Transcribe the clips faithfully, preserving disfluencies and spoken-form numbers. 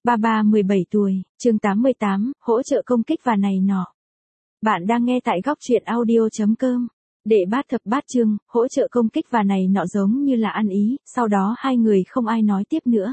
Ba ba mười bảy tuổi, chương tám mươi tám, hỗ trợ công kích và này nọ. Bạn đang nghe tại góc truyện audio.com. Đệ bát thập bát chương, hỗ trợ công kích và này nọ giống như là ăn ý, sau đó hai người không ai nói tiếp nữa.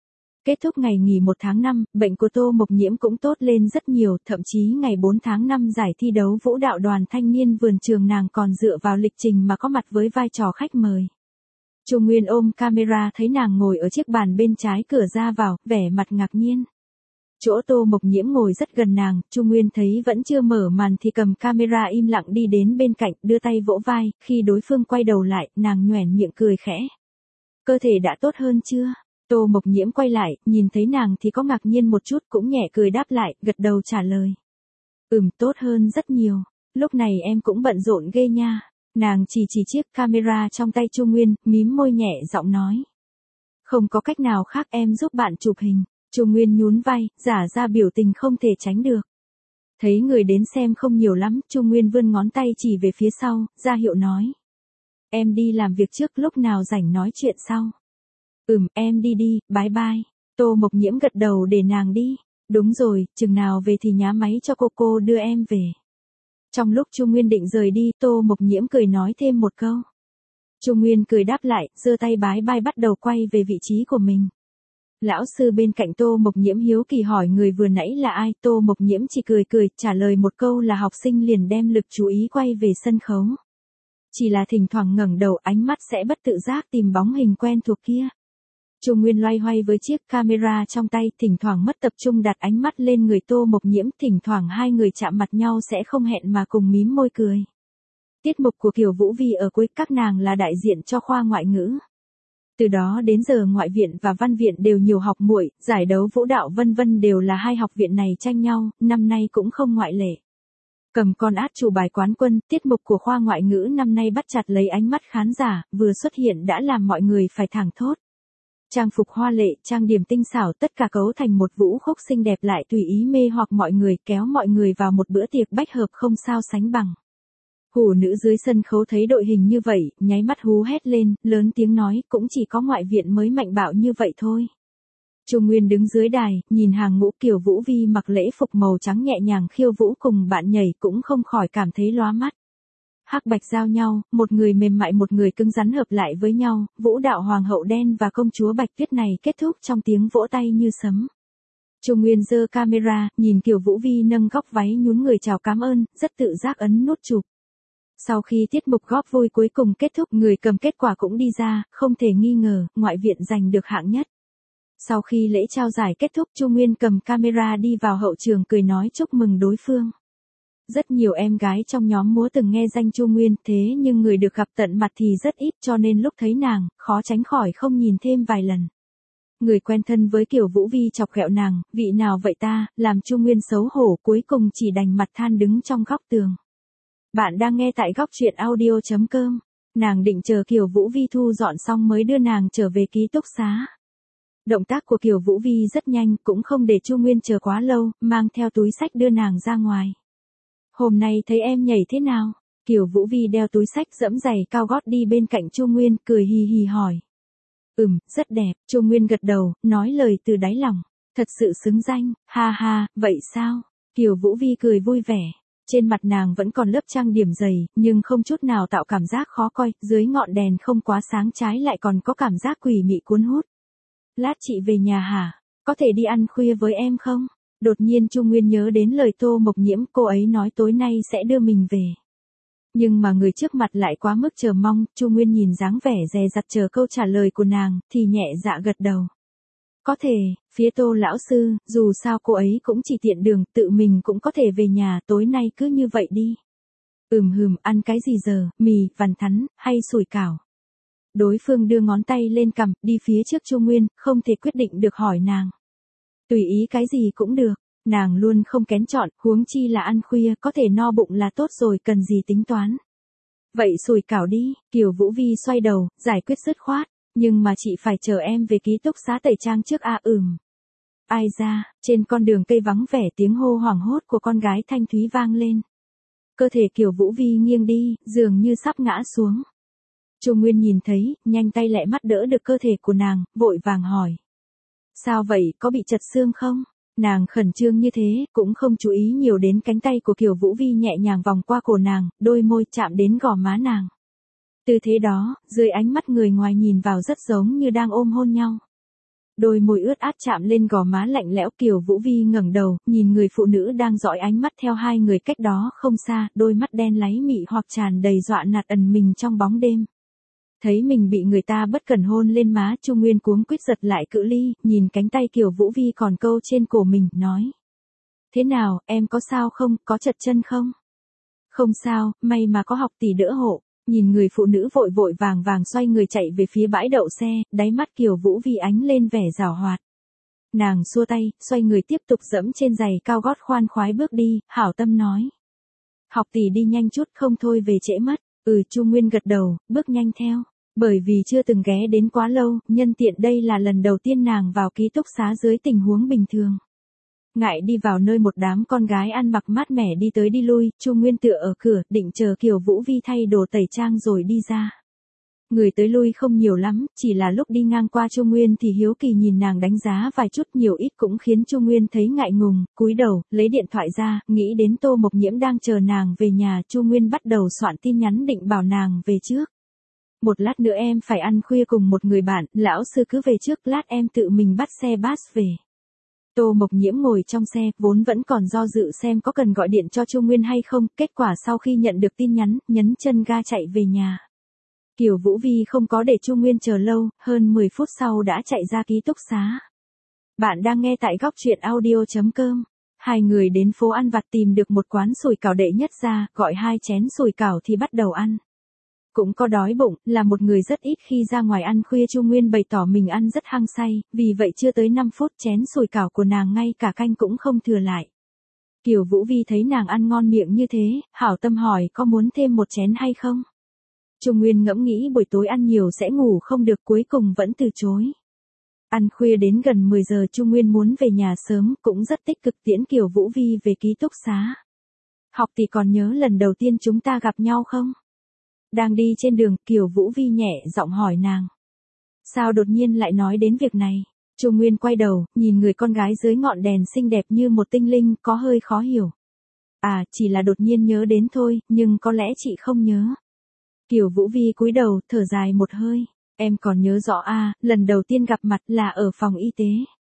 Kết thúc ngày nghỉ một tháng năm, bệnh của Tô Mộc Nhiễm cũng tốt lên rất nhiều, thậm chí ngày bốn tháng năm giải thi đấu vũ đạo đoàn thanh niên vườn trường nàng còn dựa vào lịch trình mà có mặt với vai trò khách mời. Chu Nguyên ôm camera thấy nàng ngồi ở chiếc bàn bên trái cửa ra vào, vẻ mặt ngạc nhiên. Chỗ Tô Mộc Nhiễm ngồi rất gần nàng, Chu Nguyên thấy vẫn chưa mở màn thì cầm camera im lặng đi đến bên cạnh, đưa tay vỗ vai, khi đối phương quay đầu lại, nàng nhoẻn miệng cười khẽ. Cơ thể đã tốt hơn chưa? Tô Mộc Nhiễm quay lại, nhìn thấy nàng thì có ngạc nhiên một chút cũng nhẹ cười đáp lại, gật đầu trả lời. Ừm, tốt hơn rất nhiều, lúc này em cũng bận rộn ghê nha. Nàng chỉ chỉ chiếc camera trong tay Chu Nguyên, mím môi nhẹ giọng nói. Không có cách nào khác em giúp bạn chụp hình. Chu Nguyên nhún vai, giả ra biểu tình không thể tránh được. Thấy người đến xem không nhiều lắm, Chu Nguyên vươn ngón tay chỉ về phía sau, ra hiệu nói. Em đi làm việc trước, lúc nào rảnh nói chuyện sau. Ừm, em đi đi, bye bye. Tô Mộc Nhiễm gật đầu để nàng đi. Đúng rồi, chừng nào về thì nhá máy cho cô cô đưa em về. Trong lúc Chu Nguyên định rời đi, Tô Mộc Nhiễm cười nói thêm một câu. Chu Nguyên cười đáp lại, giơ tay bái bai bắt đầu quay về vị trí của mình. Lão sư bên cạnh Tô Mộc Nhiễm hiếu kỳ hỏi người vừa nãy là ai, Tô Mộc Nhiễm chỉ cười cười, trả lời một câu là học sinh liền đem lực chú ý quay về sân khấu. Chỉ là thỉnh thoảng ngẩng đầu, ánh mắt sẽ bất tự giác tìm bóng hình quen thuộc kia. Chu Nguyên loay hoay với chiếc camera trong tay, thỉnh thoảng mất tập trung đặt ánh mắt lên người Tô Mộc Nhiễm, thỉnh thoảng hai người chạm mặt nhau sẽ không hẹn mà cùng mím môi cười. Tiết mục của Kiều Vũ Vi ở cuối, các nàng là đại diện cho khoa ngoại ngữ. Từ đó đến giờ ngoại viện và văn viện đều nhiều học muội, giải đấu vũ đạo vân vân đều là hai học viện này tranh nhau, năm nay cũng không ngoại lệ. Cầm con át chủ bài quán quân, tiết mục của khoa ngoại ngữ năm nay bắt chặt lấy ánh mắt khán giả, vừa xuất hiện đã làm mọi người phải thảng thốt. Trang phục hoa lệ, trang điểm tinh xảo, tất cả cấu thành một vũ khúc xinh đẹp lại tùy ý mê hoặc mọi người, kéo mọi người vào một bữa tiệc bách hợp không sao sánh bằng. Hủ nữ dưới sân khấu thấy đội hình như vậy, nháy mắt hú hét lên, lớn tiếng nói, cũng chỉ có ngoại viện mới mạnh bạo như vậy thôi. Chu Nguyên đứng dưới đài, nhìn hàng ngũ Kiều Vũ Vi mặc lễ phục màu trắng nhẹ nhàng khiêu vũ cùng bạn nhảy cũng không khỏi cảm thấy lóa mắt. Hắc bạch giao nhau, một người mềm mại một người cứng rắn hợp lại với nhau, vũ đạo hoàng hậu đen và công chúa bạch tuyết này kết thúc trong tiếng vỗ tay như sấm. Chu Nguyên giơ camera, nhìn Kiều Vũ Vi nâng góc váy nhún người chào cảm ơn, rất tự giác ấn nút chụp. Sau khi tiết mục góp vui cuối cùng kết thúc, người cầm kết quả cũng đi ra, không thể nghi ngờ, ngoại viện giành được hạng nhất. Sau khi lễ trao giải kết thúc, Chu Nguyên cầm camera đi vào hậu trường cười nói chúc mừng đối phương. Rất nhiều em gái trong nhóm múa từng nghe danh Chu Nguyên, thế nhưng người được gặp tận mặt thì rất ít, cho nên lúc thấy nàng, khó tránh khỏi không nhìn thêm vài lần. Người quen thân với Kiều Vũ Vi chọc ghẹo nàng, vị nào vậy ta, làm Chu Nguyên xấu hổ, cuối cùng chỉ đành mặt than đứng trong góc tường. Bạn đang nghe tại góc truyện audio.com. Nàng định chờ Kiều Vũ Vi thu dọn xong mới đưa nàng trở về ký túc xá. Động tác của Kiều Vũ Vi rất nhanh, cũng không để Chu Nguyên chờ quá lâu, mang theo túi xách đưa nàng ra ngoài. Hôm nay thấy em nhảy thế nào? Kiều Vũ Vi đeo túi xách dẫm giày cao gót đi bên cạnh Chu Nguyên, cười hì hì hỏi. Ừm, rất đẹp, Chu Nguyên gật đầu, nói lời từ đáy lòng. Thật sự xứng danh, ha ha, vậy sao? Kiều Vũ Vi cười vui vẻ. Trên mặt nàng vẫn còn lớp trang điểm dày, nhưng không chút nào tạo cảm giác khó coi, dưới ngọn đèn không quá sáng trái lại còn có cảm giác quỷ mị cuốn hút. Lát chị về nhà hả? Có thể đi ăn khuya với em không? Đột nhiên Chu Nguyên nhớ đến lời Tô Mộc Nhiễm, cô ấy nói tối nay sẽ đưa mình về. Nhưng mà người trước mặt lại quá mức chờ mong, Chu Nguyên nhìn dáng vẻ dè dặt chờ câu trả lời của nàng, thì nhẹ dạ gật đầu. Có thể, phía Tô lão sư, dù sao cô ấy cũng chỉ tiện đường, tự mình cũng có thể về nhà, tối nay cứ như vậy đi. Ừm hừm, ăn cái gì giờ, mì, vằn thắn, hay sủi cảo? Đối phương đưa ngón tay lên cằm, đi phía trước Chu Nguyên, không thể quyết định được hỏi nàng. Tùy ý cái gì cũng được, nàng luôn không kén chọn, huống chi là ăn khuya, có thể no bụng là tốt rồi, cần gì tính toán. Vậy sủi cảo đi, Kiều Vũ Vi xoay đầu, giải quyết dứt khoát, nhưng mà chị phải chờ em về ký túc xá tẩy trang trước a à, ừm. Ai ra, trên con đường cây vắng vẻ tiếng hô hoảng hốt của con gái thanh thúy vang lên. Cơ thể Kiều Vũ Vi nghiêng đi, dường như sắp ngã xuống. Chu Nguyên nhìn thấy, nhanh tay lẹ mắt đỡ được cơ thể của nàng, vội vàng hỏi. Sao vậy, có bị chật xương không? Nàng khẩn trương như thế, cũng không chú ý nhiều đến cánh tay của Kiều Vũ Vi nhẹ nhàng vòng qua cổ nàng, đôi môi chạm đến gò má nàng. Tư thế đó, dưới ánh mắt người ngoài nhìn vào rất giống như đang ôm hôn nhau. Đôi môi ướt át chạm lên gò má lạnh lẽo, Kiều Vũ Vi ngẩng đầu, nhìn người phụ nữ đang dõi ánh mắt theo hai người cách đó không xa, đôi mắt đen láy mị hoặc tràn đầy dọa nạt ẩn mình trong bóng đêm. Thấy mình bị người ta bất cẩn hôn lên má, Chu Nguyên cuống quýt giật lại cự ly, nhìn cánh tay Kiều Vũ Vi còn câu trên cổ mình, nói. Thế nào, em có sao không, có chật chân không? Không sao, may mà có học tỷ đỡ hộ. Nhìn người phụ nữ vội vội vàng vàng xoay người chạy về phía bãi đậu xe, đáy mắt Kiều Vũ Vi ánh lên vẻ giảo hoạt. Nàng xua tay, xoay người tiếp tục dẫm trên giày cao gót khoan khoái bước đi, hảo tâm nói. Học tỷ đi nhanh chút không thôi về trễ mất. Ừ, Chu Nguyên gật đầu, bước nhanh theo. Bởi vì chưa từng ghé đến quá lâu, nhân tiện đây là lần đầu tiên nàng vào ký túc xá dưới tình huống bình thường. Ngại đi vào nơi một đám con gái ăn mặc mát mẻ đi tới đi lui, Chu Nguyên tựa ở cửa, định chờ Kiều Vũ Vi thay đồ tẩy trang rồi đi ra. Người tới lui không nhiều lắm, chỉ là lúc đi ngang qua Chu Nguyên thì hiếu kỳ nhìn nàng đánh giá vài chút, nhiều ít cũng khiến Chu Nguyên thấy ngại ngùng, cúi đầu, lấy điện thoại ra, nghĩ đến Tô Mộc Nhiễm đang chờ nàng về nhà, Chu Nguyên bắt đầu soạn tin nhắn định bảo nàng về trước. Một lát nữa em phải ăn khuya cùng một người bạn, lão sư cứ về trước, lát em tự mình bắt xe bus về. Tô Mộc Nhiễm ngồi trong xe, vốn vẫn còn do dự xem có cần gọi điện cho Chu Nguyên hay không, kết quả sau khi nhận được tin nhắn, nhấn chân ga chạy về nhà. Kiều Vũ Vi không có để Chu Nguyên chờ lâu, hơn mười phút sau đã chạy ra ký túc xá. Bạn đang nghe tại góc truyện audio chấm com. Hai người đến phố ăn vặt tìm được một quán sủi cảo đệ nhất ra, gọi hai chén sủi cảo thì bắt đầu ăn. Cũng có đói bụng, là một người rất ít khi ra ngoài ăn khuya, Chu Nguyên bày tỏ mình ăn rất hăng say, vì vậy chưa tới năm phút chén sủi cảo của nàng ngay cả canh cũng không thừa lại. Kiều Vũ Vi thấy nàng ăn ngon miệng như thế, hảo tâm hỏi có muốn thêm một chén hay không. Chu Nguyên ngẫm nghĩ buổi tối ăn nhiều sẽ ngủ không được, cuối cùng vẫn từ chối. Ăn khuya đến gần mười giờ, Chu Nguyên muốn về nhà sớm, cũng rất tích cực tiễn Kiều Vũ Vi về ký túc xá. Học tỷ còn nhớ lần đầu tiên chúng ta gặp nhau không? Đang đi trên đường, Kiều Vũ Vi nhẹ giọng hỏi nàng. Sao đột nhiên lại nói đến việc này? Chu Nguyên quay đầu, nhìn người con gái dưới ngọn đèn xinh đẹp như một tinh linh, có hơi khó hiểu. À, chỉ là đột nhiên nhớ đến thôi, nhưng có lẽ chị không nhớ. Kiều Vũ Vi cúi đầu, thở dài một hơi. Em còn nhớ rõ à, lần đầu tiên gặp mặt là ở phòng y tế.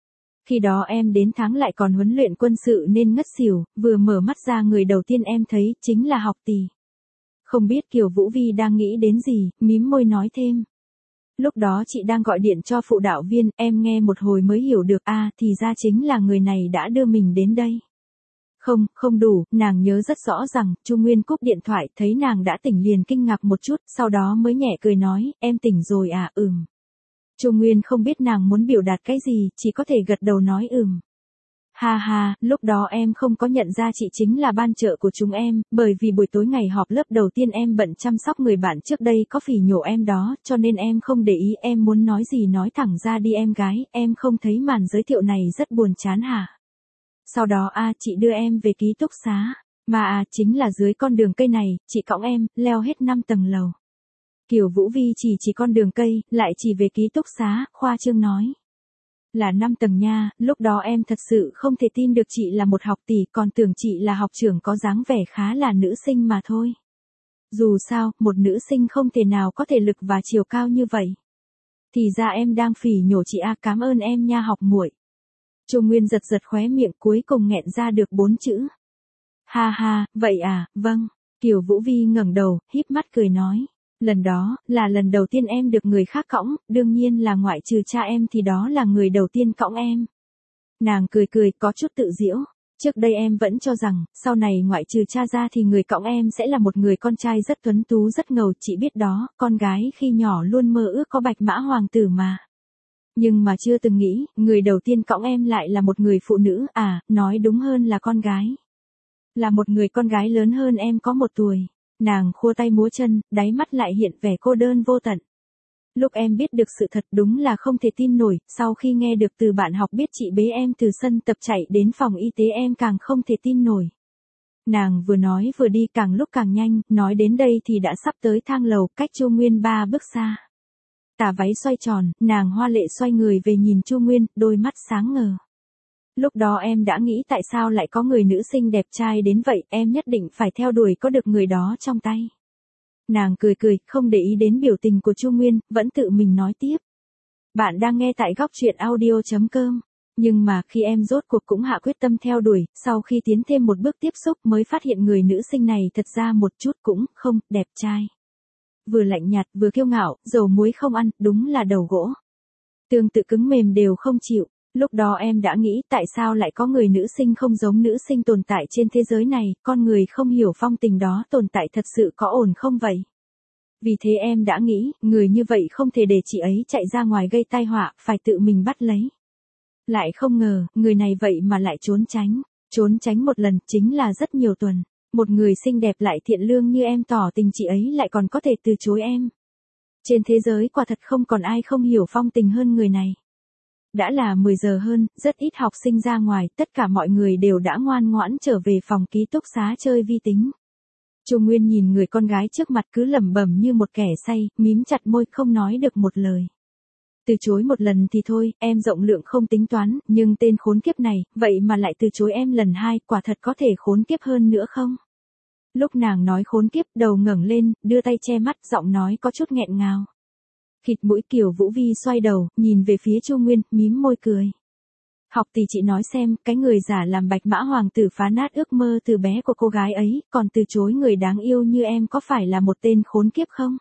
Khi đó em đến tháng lại còn huấn luyện quân sự nên ngất xỉu, vừa mở mắt ra người đầu tiên em thấy chính là học tỷ. Không biết Kiều Vũ Vi đang nghĩ đến gì, mím môi nói thêm. Lúc đó chị đang gọi điện cho phụ đạo viên, em nghe một hồi mới hiểu được, a à, thì ra chính là người này đã đưa mình đến đây. Không, không đủ, nàng nhớ rất rõ rằng, Chu Nguyên cúp điện thoại, thấy nàng đã tỉnh liền kinh ngạc một chút, sau đó mới nhẹ cười nói, em tỉnh rồi à, ừm. Chu Nguyên không biết nàng muốn biểu đạt cái gì, chỉ có thể gật đầu nói ừm. Ha ha, lúc đó em không có nhận ra chị chính là ban trợ của chúng em, bởi vì buổi tối ngày họp lớp đầu tiên em bận chăm sóc người bạn trước đây có phỉ nhổ em đó, cho nên em không để ý, em muốn nói gì nói thẳng ra đi em gái, em không thấy màn giới thiệu này rất buồn chán hả? Sau đó a à, chị đưa em về ký túc xá, mà à chính là dưới con đường cây này, chị cõng em, leo hết năm tầng lầu. Kiều Vũ Vi chỉ chỉ con đường cây, lại chỉ về ký túc xá, khoa trương nói. Là năm tầng nha, lúc đó em thật sự không thể tin được chị là một học tỷ, còn tưởng chị là học trưởng có dáng vẻ khá là nữ sinh mà thôi. Dù sao, một nữ sinh không thể nào có thể lực và chiều cao như vậy. Thì ra em đang phỉ nhổ chị a, cảm ơn em nha học muội. Chu Nguyên giật giật khóe miệng, cuối cùng nghẹn ra được bốn chữ. Ha ha, vậy à, vâng. Kiều Vũ Vi ngẩng đầu, híp mắt cười nói. Lần đó, là lần đầu tiên em được người khác cõng, đương nhiên là ngoại trừ cha em thì đó là người đầu tiên cõng em. Nàng cười cười, có chút tự giễu. Trước đây em vẫn cho rằng, sau này ngoại trừ cha ra thì người cõng em sẽ là một người con trai rất tuấn tú rất ngầu, chị biết đó, con gái khi nhỏ luôn mơ ước có bạch mã hoàng tử mà. Nhưng mà chưa từng nghĩ, người đầu tiên cõng em lại là một người phụ nữ, à, nói đúng hơn là con gái. Là một người con gái lớn hơn em có một tuổi. Nàng khua tay múa chân, đáy mắt lại hiện vẻ cô đơn vô tận. Lúc em biết được sự thật đúng là không thể tin nổi, sau khi nghe được từ bạn học biết chị bế em từ sân tập chạy đến phòng y tế em càng không thể tin nổi. Nàng vừa nói vừa đi càng lúc càng nhanh, nói đến đây thì đã sắp tới thang lầu, cách Chu Nguyên ba bước xa. tà váy xoay tròn, nàng hoa lệ xoay người về nhìn Chu Nguyên, đôi mắt sáng ngời. Lúc đó em đã nghĩ tại sao lại có người nữ sinh đẹp trai đến vậy, em nhất định phải theo đuổi có được người đó trong tay. Nàng cười cười, không để ý đến biểu tình của Chu Nguyên, vẫn tự mình nói tiếp. Bạn đang nghe tại góc truyện audio.com. Nhưng mà khi em rốt cuộc cũng hạ quyết tâm theo đuổi, sau khi tiến thêm một bước tiếp xúc mới phát hiện người nữ sinh này thật ra một chút cũng không đẹp trai. Vừa lạnh nhạt vừa kiêu ngạo, dầu muối không ăn, đúng là đầu gỗ. Tương tự cứng mềm đều không chịu. Lúc đó em đã nghĩ tại sao lại có người nữ sinh không giống nữ sinh tồn tại trên thế giới này, con người không hiểu phong tình đó tồn tại thật sự có ổn không vậy? Vì thế em đã nghĩ, người như vậy không thể để chị ấy chạy ra ngoài gây tai họa, phải tự mình bắt lấy. Lại không ngờ, người này vậy mà lại trốn tránh. Trốn tránh một lần chính là rất nhiều tuần. Một người xinh đẹp lại thiện lương như em tỏ tình chị ấy lại còn có thể từ chối em. Trên thế giới quả thật không còn ai không hiểu phong tình hơn người này. Đã là mười giờ hơn, rất ít học sinh ra ngoài, tất cả mọi người đều đã ngoan ngoãn trở về phòng ký túc xá chơi vi tính. Chu Nguyên nhìn người con gái trước mặt cứ lẩm bẩm như một kẻ say, mím chặt môi không nói được một lời. Từ chối một lần thì thôi, em rộng lượng không tính toán, nhưng tên khốn kiếp này, vậy mà lại từ chối em lần hai, quả thật có thể khốn kiếp hơn nữa không? Lúc nàng nói khốn kiếp, đầu ngẩng lên, đưa tay che mắt, giọng nói có chút nghẹn ngào. Khịt mũi Kiều Vũ Vi xoay đầu, nhìn về phía Chu Nguyên, mím môi cười. Học tỷ chị nói xem, cái người giả làm bạch mã hoàng tử phá nát ước mơ từ bé của cô gái ấy, còn từ chối người đáng yêu như em có phải là một tên khốn kiếp không?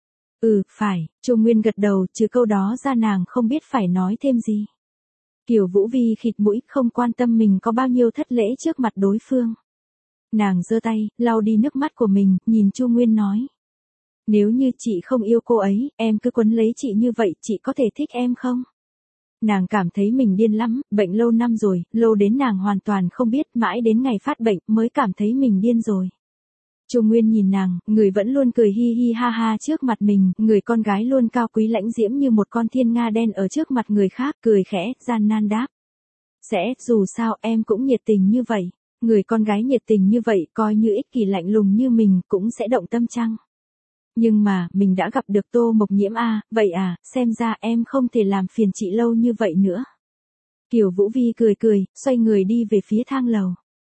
Ừ, phải, Chu Nguyên gật đầu, trừ câu đó ra nàng không biết phải nói thêm gì. Kiều Vũ Vi khịt mũi, không quan tâm mình có bao nhiêu thất lễ trước mặt đối phương. Nàng giơ tay, lau đi nước mắt của mình, nhìn Chu Nguyên nói. Nếu như chị không yêu cô ấy, em cứ quấn lấy chị như vậy, chị có thể thích em không? Nàng cảm thấy mình điên lắm, bệnh lâu năm rồi, lâu đến nàng hoàn toàn không biết, mãi đến ngày phát bệnh mới cảm thấy mình điên rồi. Chu Nguyên nhìn nàng, người vẫn luôn cười hi hi ha ha trước mặt mình, người con gái luôn cao quý lãnh diễm như một con thiên nga đen ở trước mặt người khác, cười khẽ, gian nan đáp. Sẽ, dù sao em cũng nhiệt tình như vậy, người con gái nhiệt tình như vậy coi như ích kỷ lạnh lùng như mình cũng sẽ động tâm chăng? Nhưng mà, mình đã gặp được Tô Mộc Nhiễm à, vậy à, xem ra em không thể làm phiền chị lâu như vậy nữa. Kiều Vũ Vi cười cười, xoay người đi về phía thang lầu.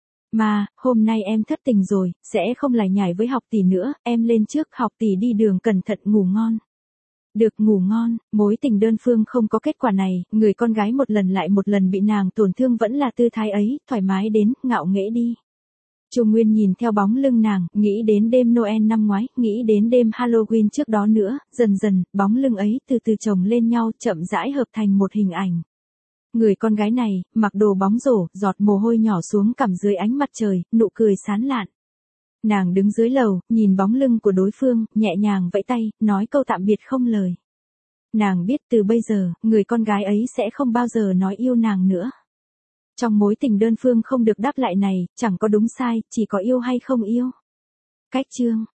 Mà, hôm nay em thất tình rồi, sẽ không lải nhải với học tỷ nữa, em lên trước, học tỷ đi đường cẩn thận, ngủ ngon. Được, ngủ ngon, mối tình đơn phương không có kết quả này, người con gái một lần lại một lần bị nàng tổn thương vẫn là tư thái ấy, thoải mái đến, ngạo nghễ đi. Chu Nguyên nhìn theo bóng lưng nàng, nghĩ đến đêm Noel năm ngoái, nghĩ đến đêm Halloween trước đó nữa, dần dần, bóng lưng ấy từ từ chồng lên nhau, chậm rãi hợp thành một hình ảnh. Người con gái này, mặc đồ bóng rổ, giọt mồ hôi nhỏ xuống cằm dưới ánh mặt trời, nụ cười sán lạn. Nàng đứng dưới lầu, nhìn bóng lưng của đối phương, nhẹ nhàng vẫy tay, nói câu tạm biệt không lời. Nàng biết từ bây giờ, người con gái ấy sẽ không bao giờ nói yêu nàng nữa. Trong mối tình đơn phương không được đáp lại này, chẳng có đúng sai, chỉ có yêu hay không yêu. Cách chương